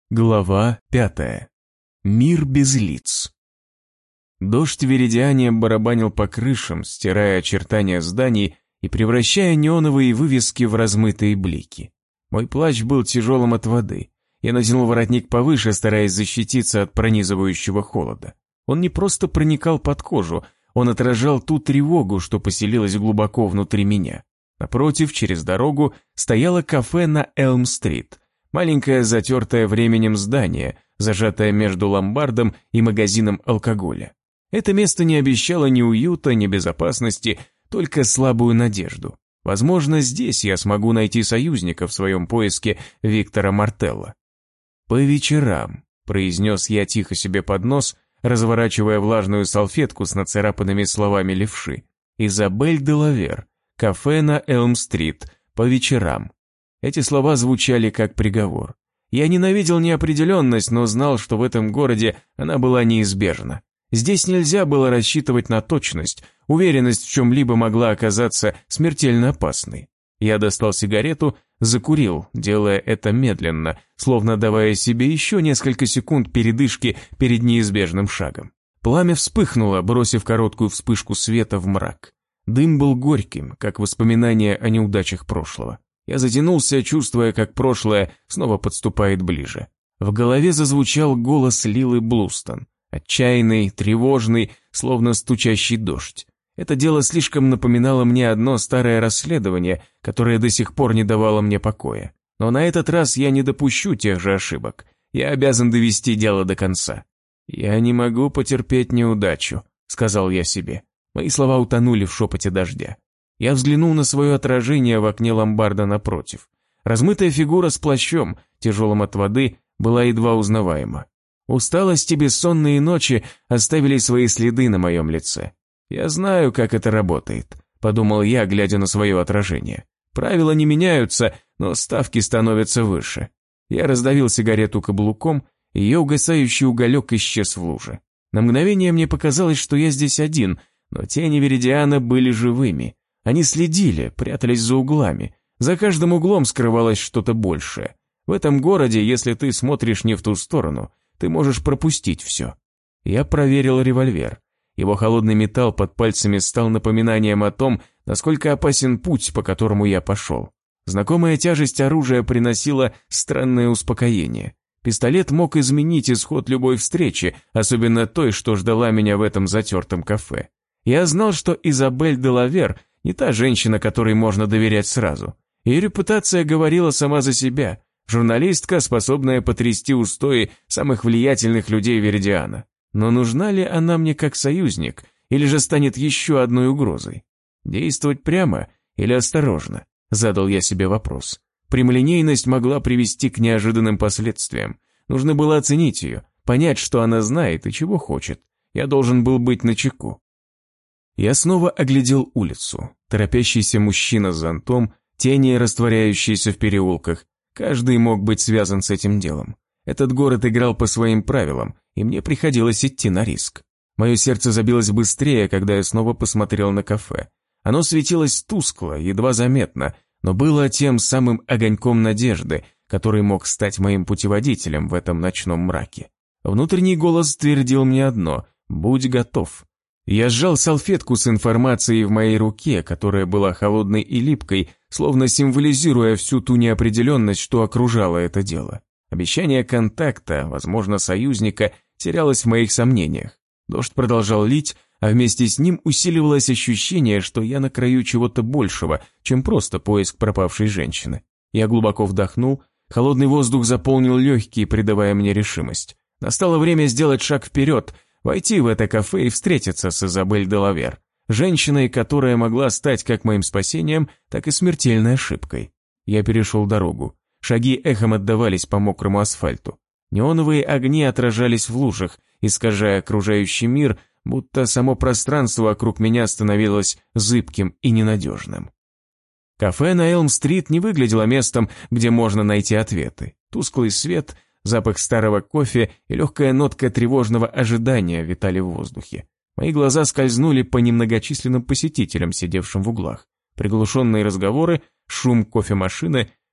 Глава 5. Мир без лиц. Дождь в Веридиане барабанил по крышам, стирая очертания зданий и превращая неоновые вывески в размытые блики. Мой плащ был тяжелым от воды. Я натянул воротник повыше, стараясь защититься от пронизывающего холода. Он не просто проникал под кожу, он отражал ту тревогу, что поселилась глубоко внутри меня. Напротив, через дорогу, стояло кафе на Элм-стрит. Маленькое затертое временем здание, зажатое между ломбардом и магазином алкоголя. Это место не обещало ни уюта, ни безопасности, только слабую надежду. Возможно, здесь я смогу найти союзника в своем поиске Виктора Мартелла. «По вечерам», – произнес я тихо себе под нос, разворачивая влажную салфетку с нацарапанными словами левши. «Изабель де Лавер, кафе на Элм-стрит, по вечерам». Эти слова звучали как приговор. Я ненавидел неопределенность, но знал, что в этом городе она была неизбежна. Здесь нельзя было рассчитывать на точность, уверенность в чем-либо могла оказаться смертельно опасной. Я достал сигарету, закурил, делая это медленно, словно давая себе еще несколько секунд передышки перед неизбежным шагом. Пламя вспыхнуло, бросив короткую вспышку света в мрак. Дым был горьким, как воспоминание о неудачах прошлого. Я затянулся, чувствуя, как прошлое снова подступает ближе. В голове зазвучал голос Лилы Блустон, отчаянный, тревожный, словно стучащий дождь. Это дело слишком напоминало мне одно старое расследование, которое до сих пор не давало мне покоя. Но на этот раз я не допущу тех же ошибок. Я обязан довести дело до конца. «Я не могу потерпеть неудачу», — сказал я себе. Мои слова утонули в шепоте дождя. Я взглянул на свое отражение в окне ломбарда напротив. Размытая фигура с плащом, тяжелым от воды, была едва узнаваема. Усталость и бессонные ночи оставили свои следы на моем лице. «Я знаю, как это работает», — подумал я, глядя на свое отражение. «Правила не меняются, но ставки становятся выше». Я раздавил сигарету каблуком, и ее угасающий уголек исчез в луже. На мгновение мне показалось, что я здесь один, но тени Веридиана были живыми. Они следили, прятались за углами. За каждым углом скрывалось что-то большее. В этом городе, если ты смотришь не в ту сторону, ты можешь пропустить все. Я проверил револьвер. Его холодный металл под пальцами стал напоминанием о том, насколько опасен путь, по которому я пошел. Знакомая тяжесть оружия приносила странное успокоение. Пистолет мог изменить исход любой встречи, особенно той, что ждала меня в этом затертом кафе. Я знал, что Изабель де Лавер не та женщина, которой можно доверять сразу. Ее репутация говорила сама за себя. Журналистка, способная потрясти устои самых влиятельных людей Веридиана. Но нужна ли она мне как союзник, или же станет еще одной угрозой? Действовать прямо или осторожно? Задал я себе вопрос. Прямолинейность могла привести к неожиданным последствиям. Нужно было оценить ее, понять, что она знает и чего хочет. Я должен был быть начеку. Я снова оглядел улицу. Торопящийся мужчина с зонтом, тени, растворяющиеся в переулках. Каждый мог быть связан с этим делом. Этот город играл по своим правилам, и мне приходилось идти на риск. Мое сердце забилось быстрее, когда я снова посмотрел на кафе. Оно светилось тускло, едва заметно, но было тем самым огоньком надежды, который мог стать моим путеводителем в этом ночном мраке. Внутренний голос твердил мне одно – «Будь готов». Я сжал салфетку с информацией в моей руке, которая была холодной и липкой, словно символизируя всю ту неопределенность, что окружало это дело. Обещание контакта, возможно, союзника, терялось в моих сомнениях. Дождь продолжал лить, а вместе с ним усиливалось ощущение, что я на краю чего-то большего, чем просто поиск пропавшей женщины. Я глубоко вдохнул, холодный воздух заполнил легкие, придавая мне решимость. Настало время сделать шаг вперед, войти в это кафе и встретиться с Изабель де Лавер, женщиной, которая могла стать как моим спасением, так и смертельной ошибкой. Я перешел дорогу. Шаги эхом отдавались по мокрому асфальту. Неоновые огни отражались в лужах, искажая окружающий мир, будто само пространство вокруг меня становилось зыбким и ненадежным. Кафе на Элм-стрит не выглядело местом, где можно найти ответы. Тусклый свет, запах старого кофе и легкая нотка тревожного ожидания витали в воздухе. Мои глаза скользнули по немногочисленным посетителям, сидевшим в углах. Приглушенные разговоры, шум кофемашины,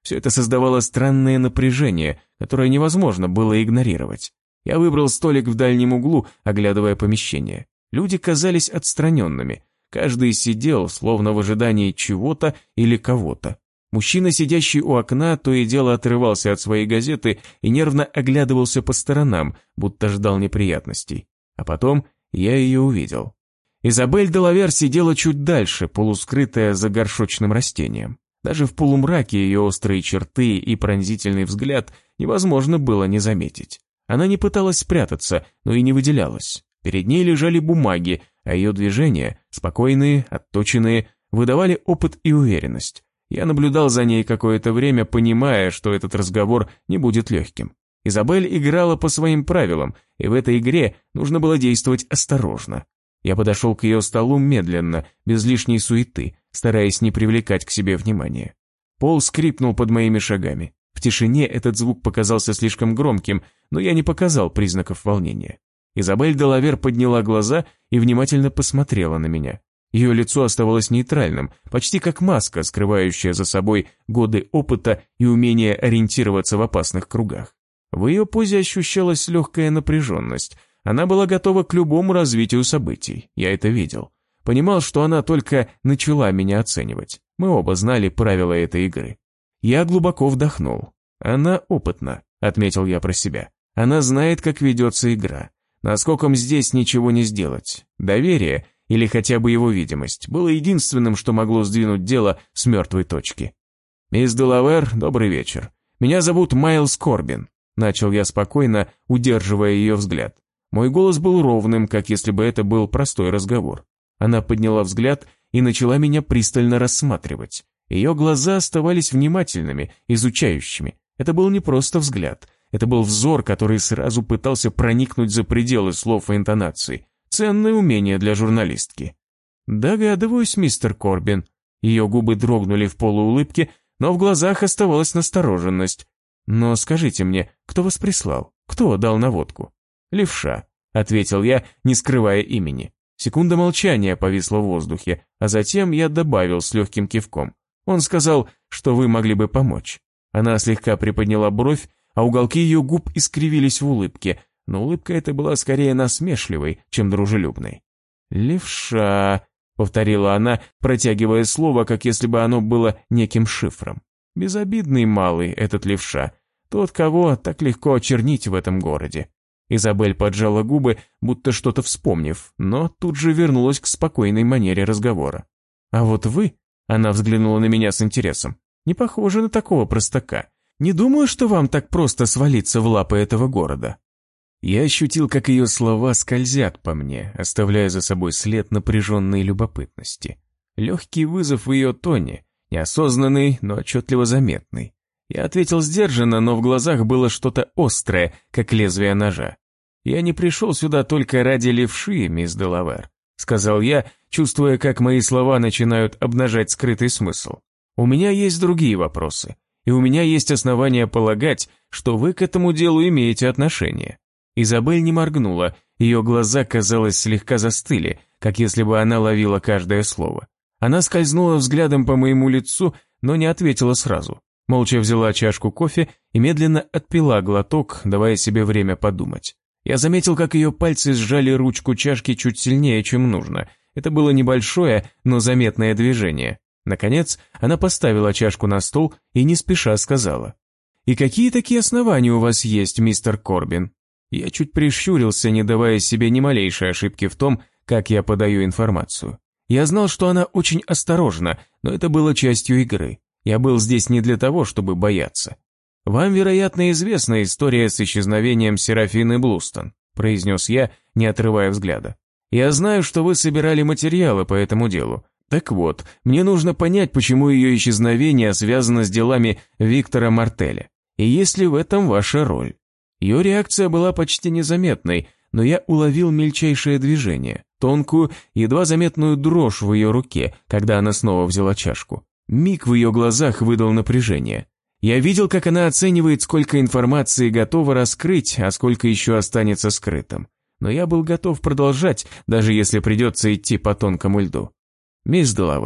Все это создавало странное напряжение, которое невозможно было игнорировать. Я выбрал столик в дальнем углу, оглядывая помещение. Люди казались отстраненными. Каждый сидел, словно в ожидании чего-то или кого-то. Мужчина, сидящий у окна, то и дело отрывался от своей газеты и нервно оглядывался по сторонам, будто ждал неприятностей. А потом я ее увидел. Изабель де Лавер сидела чуть дальше, полускрытая за горшочным растением. Даже в полумраке ее острые черты и пронзительный взгляд невозможно было не заметить. Она не пыталась спрятаться, но и не выделялась. Перед ней лежали бумаги, а ее движения, спокойные, отточенные, выдавали опыт и уверенность. Я наблюдал за ней какое-то время, понимая, что этот разговор не будет легким. Изабель играла по своим правилам, и в этой игре нужно было действовать осторожно. Я подошел к ее столу медленно, без лишней суеты, стараясь не привлекать к себе внимания. Пол скрипнул под моими шагами. В тишине этот звук показался слишком громким, но я не показал признаков волнения. Изабель де Лавер подняла глаза и внимательно посмотрела на меня. Ее лицо оставалось нейтральным, почти как маска, скрывающая за собой годы опыта и умение ориентироваться в опасных кругах. В ее позе ощущалась легкая напряженность. Она была готова к любому развитию событий, я это видел. Понимал, что она только начала меня оценивать. Мы оба знали правила этой игры. Я глубоко вдохнул. Она опытна, отметил я про себя. Она знает, как ведется игра. Наскоком здесь ничего не сделать. Доверие, или хотя бы его видимость, было единственным, что могло сдвинуть дело с мертвой точки. «Мисс де Лавер, добрый вечер. Меня зовут Майлз Корбин», — начал я спокойно, удерживая ее взгляд. Мой голос был ровным, как если бы это был простой разговор. Она подняла взгляд и начала меня пристально рассматривать. Ее глаза оставались внимательными, изучающими. Это был не просто взгляд. Это был взор, который сразу пытался проникнуть за пределы слов и интонаций. Ценное умение для журналистки. «Догадываюсь, мистер Корбин». Ее губы дрогнули в полуулыбке, но в глазах оставалась настороженность. «Но скажите мне, кто вас прислал? Кто дал наводку?» «Левша», — ответил я, не скрывая имени. Секунда молчания повисла в воздухе, а затем я добавил с легким кивком. Он сказал, что вы могли бы помочь. Она слегка приподняла бровь, а уголки ее губ искривились в улыбке, но улыбка эта была скорее насмешливой, чем дружелюбной. «Левша», — повторила она, протягивая слово, как если бы оно было неким шифром. «Безобидный малый этот левша, тот, кого так легко очернить в этом городе». Изабель поджала губы, будто что-то вспомнив, но тут же вернулась к спокойной манере разговора. «А вот вы», — она взглянула на меня с интересом, — «не похожи на такого простака. Не думаю, что вам так просто свалиться в лапы этого города». Я ощутил, как ее слова скользят по мне, оставляя за собой след напряженной любопытности. Легкий вызов в ее тоне, неосознанный, но отчетливо заметный. Я ответил сдержанно, но в глазах было что-то острое, как лезвие ножа. «Я не пришел сюда только ради левши, мисс де Лавер», — сказал я, чувствуя, как мои слова начинают обнажать скрытый смысл. «У меня есть другие вопросы, и у меня есть основания полагать, что вы к этому делу имеете отношение». Изабель не моргнула, ее глаза, казалось, слегка застыли, как если бы она ловила каждое слово. Она скользнула взглядом по моему лицу, но не ответила сразу. Молча взяла чашку кофе и медленно отпила глоток, давая себе время подумать. Я заметил, как ее пальцы сжали ручку чашки чуть сильнее, чем нужно. Это было небольшое, но заметное движение. Наконец, она поставила чашку на стол и не спеша сказала: «И какие такие основания у вас есть, мистер Корбин?» Я чуть прищурился, не давая себе ни малейшей ошибки в том, как я подаю информацию. Я знал, что она очень осторожна, но это было частью игры. Я был здесь не для того, чтобы бояться. «Вам, вероятно, известна история с исчезновением Серафины Блустон», произнес я, не отрывая взгляда. «Я знаю, что вы собирали материалы по этому делу. Так вот, мне нужно понять, почему ее исчезновение связано с делами Виктора Мартеля. И есть ли в этом ваша роль?» Ее реакция была почти незаметной, но я уловил мельчайшее движение, тонкую, едва заметную дрожь в ее руке, когда она снова взяла чашку. Миг в ее глазах выдал напряжение. Я видел, как она оценивает, сколько информации готова раскрыть, а сколько еще останется скрытым. Но я был готов продолжать, даже если придется идти по тонкому льду. «Мисс де Лавер»,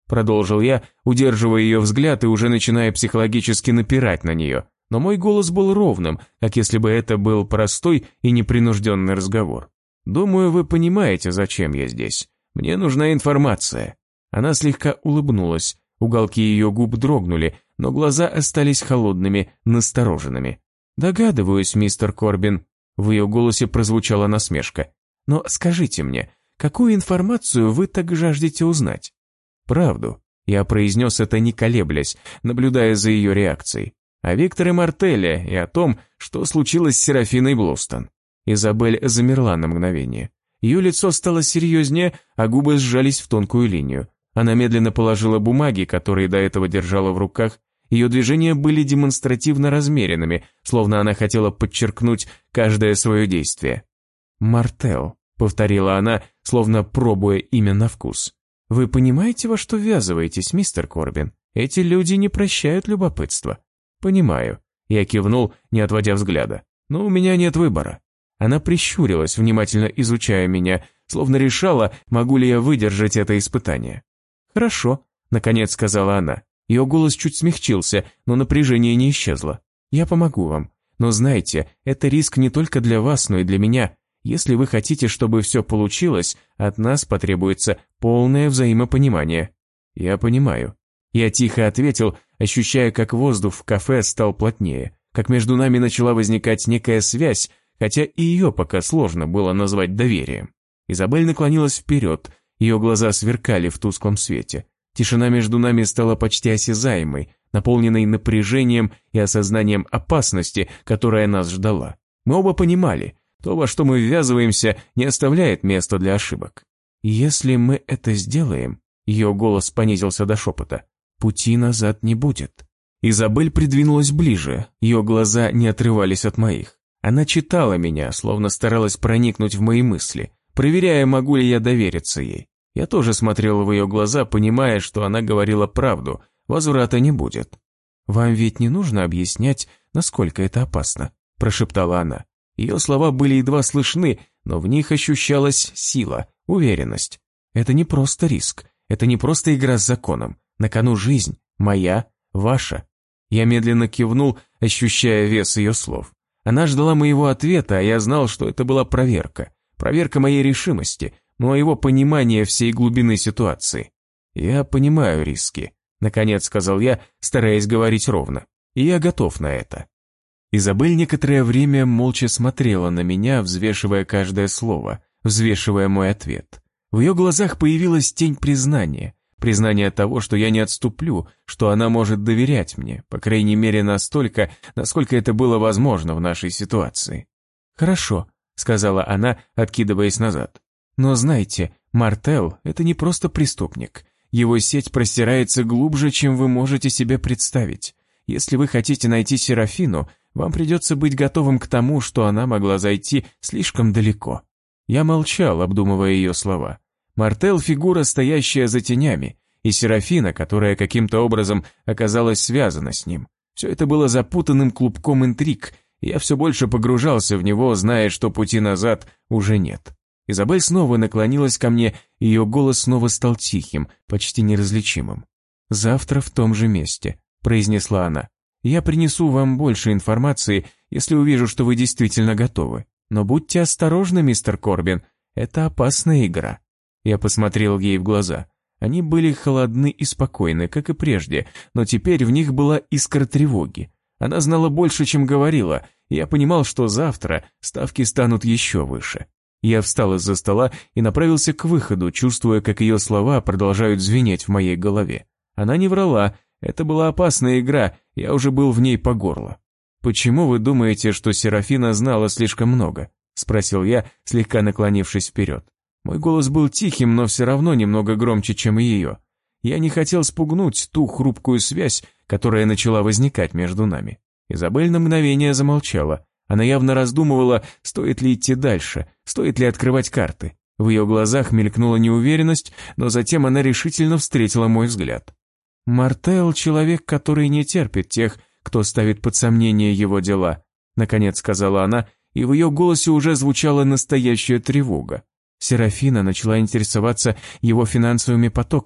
продолжил я, удерживая ее взгляд и уже начиная психологически напирать на нее. Но мой голос был ровным, как если бы это был простой и непринужденный разговор. «Думаю, вы понимаете, зачем я здесь. Мне нужна информация». Она слегка улыбнулась, уголки ее губ дрогнули, но глаза остались холодными, настороженными. «Догадываюсь, мистер Корбин». В ее голосе прозвучала насмешка. «Но скажите мне, какую информацию вы так жаждете узнать?» «Правду». Я произнес это не колеблясь, наблюдая за ее реакцией. О Викторе Мартелле и о том, что случилось с Серафиной Блустон. Изабель замерла на мгновение. Ее лицо стало серьезнее, а губы сжались в тонкую линию. Она медленно положила бумаги, которые до этого держала в руках. Ее движения были демонстративно размеренными, словно она хотела подчеркнуть каждое свое действие. «Мартелл», — повторила она, словно пробуя имя на вкус. «Вы понимаете, во что ввязываетесь, мистер Корбин? Эти люди не прощают любопытства». «Понимаю». Я кивнул, не отводя взгляда. «Но у меня нет выбора». Она прищурилась, внимательно изучая меня, словно решала, могу ли я выдержать это испытание. «Хорошо», — наконец сказала она. Ее голос чуть смягчился, но напряжение не исчезло. «Я помогу вам. Но знайте, это риск не только для вас, но и для меня. Если вы хотите, чтобы все получилось, от нас потребуется полное взаимопонимание». «Я понимаю». Я тихо ответил, ощущая, как воздух в кафе стал плотнее, как между нами начала возникать некая связь, хотя и ее пока сложно было назвать доверием. Изабель наклонилась вперед, ее глаза сверкали в тусклом свете. Тишина между нами стала почти осязаемой, наполненной напряжением и осознанием опасности, которая нас ждала. Мы оба понимали, то, во что мы ввязываемся, не оставляет места для ошибок. «Если мы это сделаем», ее голос понизился до шепота, «пути назад не будет». Изабель придвинулась ближе, ее глаза не отрывались от моих. Она читала меня, словно старалась проникнуть в мои мысли, проверяя, могу ли я довериться ей. Я тоже смотрел в ее глаза, понимая, что она говорила правду, возврата не будет. «Вам ведь не нужно объяснять, насколько это опасно», – прошептала она. Ее слова были едва слышны, но в них ощущалась сила, уверенность. «Это не просто риск, это не просто игра с законом. На кону жизнь, моя, ваша». Я медленно кивнул, ощущая вес ее слов. Она ждала моего ответа, а я знал, что это была проверка. Проверка моей решимости, моего понимания всей глубины ситуации. «Я понимаю риски», — наконец сказал я, стараясь говорить ровно. «И я готов на это». Изабель некоторое время молча смотрела на меня, взвешивая каждое слово, взвешивая мой ответ. В ее глазах появилась тень признания. Признание того, что я не отступлю, что она может доверять мне, по крайней мере настолько, насколько это было возможно в нашей ситуации. «Хорошо», — сказала она, откидываясь назад. «Но знайте, Мартелл — это не просто преступник. Его сеть простирается глубже, чем вы можете себе представить. Если вы хотите найти Серафину, вам придется быть готовым к тому, что она могла зайти слишком далеко». Я молчал, обдумывая ее слова. Мартелл – фигура, стоящая за тенями, и Серафина, которая каким-то образом оказалась связана с ним. Все это было запутанным клубком интриг, и я все больше погружался в него, зная, что пути назад уже нет. Изабель снова наклонилась ко мне, и ее голос снова стал тихим, почти неразличимым. «Завтра в том же месте», – произнесла она. «Я принесу вам больше информации, если увижу, что вы действительно готовы. Но будьте осторожны, мистер Корбин, это опасная игра». Я посмотрел ей в глаза. Они были холодны и спокойны, как и прежде, но теперь в них была искра тревоги. Она знала больше, чем говорила, и я понимал, что завтра ставки станут еще выше. Я встал из-за стола и направился к выходу, чувствуя, как ее слова продолжают звенеть в моей голове. Она не врала, это была опасная игра, я уже был в ней по горло. «Почему вы думаете, что Серафина знала слишком много?» – спросил я, слегка наклонившись вперед. Мой голос был тихим, но все равно немного громче, чем ее. Я не хотел спугнуть ту хрупкую связь, которая начала возникать между нами. Изабель на мгновение замолчала. Она явно раздумывала, стоит ли идти дальше, стоит ли открывать карты. В ее глазах мелькнула неуверенность, но затем она решительно встретила мой взгляд. «Мартелл — человек, который не терпит тех, кто ставит под сомнение его дела», — наконец сказала она, и в ее голосе уже звучала настоящая тревога. Серафина начала интересоваться его финансовыми потоками,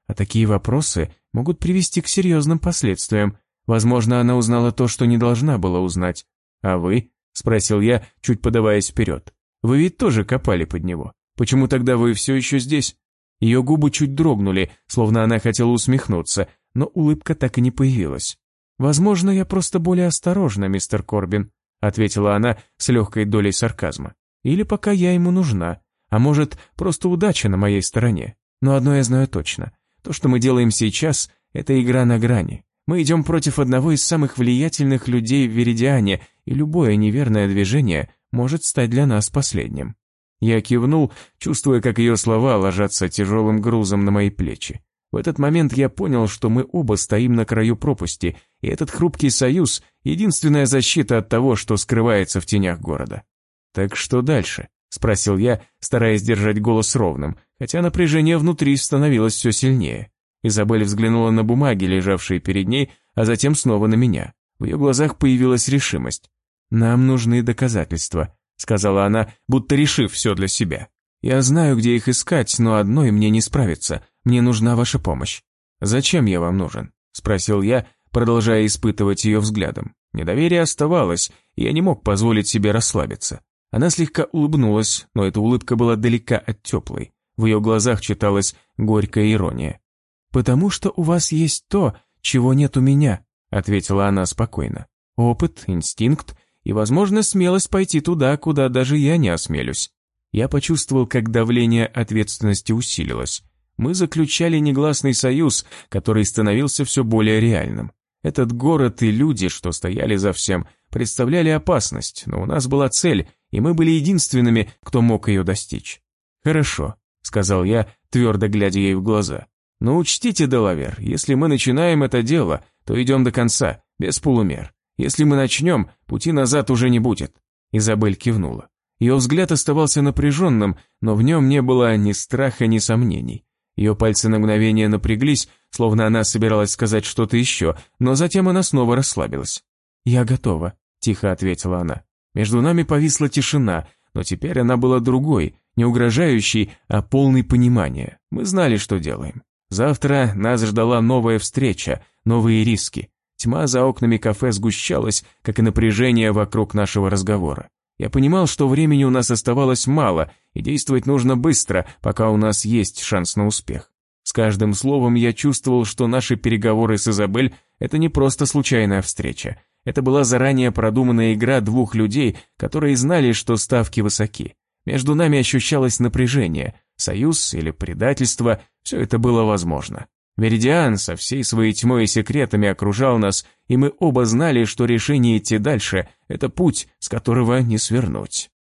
а такие вопросы могут привести к серьезным последствиям. Возможно, она узнала то, что не должна была узнать. А вы? Спросил я, чуть подаваясь вперед. Вы ведь тоже копали под него. Почему тогда вы все еще здесь? Ее губы чуть дрогнули, словно она хотела усмехнуться, но улыбка так и не появилась. «Возможно, я просто более осторожна, мистер Корбин», ответила она с легкой долей сарказма. «Или пока я ему нужна, а может, просто удача на моей стороне. Но одно я знаю точно. То, что мы делаем сейчас, это игра на грани. Мы идем против одного из самых влиятельных людей в Веридиане, и любое неверное движение может стать для нас последним». Я кивнул, чувствуя, как ее слова ложатся тяжелым грузом на мои плечи. В этот момент я понял, что мы оба стоим на краю пропасти, и этот хрупкий союз — единственная защита от того, что скрывается в тенях города. «Так что дальше?» — спросил я, стараясь держать голос ровным, хотя напряжение внутри становилось все сильнее. Изабель взглянула на бумаги, лежавшие перед ней, а затем снова на меня. В ее глазах появилась решимость. «Нам нужны доказательства», — сказала она, будто решив все для себя. «Я знаю, где их искать, но одной мне не справиться. Мне нужна ваша помощь». «Зачем я вам нужен?» — спросил я, продолжая испытывать ее взглядом. Недоверие оставалось, и я не мог позволить себе расслабиться. Она слегка улыбнулась, но эта улыбка была далека от теплой. В ее глазах читалась горькая ирония. «Потому что у вас есть то, чего нет у меня», — ответила она спокойно. «Опыт, инстинкт и, возможно, смелость пойти туда, куда даже я не осмелюсь». Я почувствовал, как давление ответственности усилилось. Мы заключали негласный союз, который становился все более реальным. Этот город и люди, что стояли за всем, представляли опасность, но у нас была цель, и мы были единственными, кто мог ее достичь. «Хорошо», — сказал я, твердо глядя ей в глаза. «Но учтите, Делавер, если мы начинаем это дело, то идем до конца, без полумер. Если мы начнем, пути назад уже не будет». Изабель кивнула. Ее взгляд оставался напряженным, но в нем не было ни страха, ни сомнений. Ее пальцы на мгновение напряглись, словно она собиралась сказать что-то еще, но затем она снова расслабилась. «Я готова», — тихо ответила она. Между нами повисла тишина, но теперь она была другой, не угрожающей, а полной понимания. Мы знали, что делаем. Завтра нас ждала новая встреча, новые риски. Тьма за окнами кафе сгущалась, как и напряжение вокруг нашего разговора. Я понимал, что времени у нас оставалось мало, и действовать нужно быстро, пока у нас есть шанс на успех. С каждым словом я чувствовал, что наши переговоры с Изабель – это не просто случайная встреча. Это была заранее продуманная игра двух людей, которые знали, что ставки высоки. Между нами ощущалось напряжение, союз или предательство – все это было возможно. Веридиан со всей своей тьмой и секретами окружал нас, и мы оба знали, что решение идти дальше – это путь, с которого не свернуть.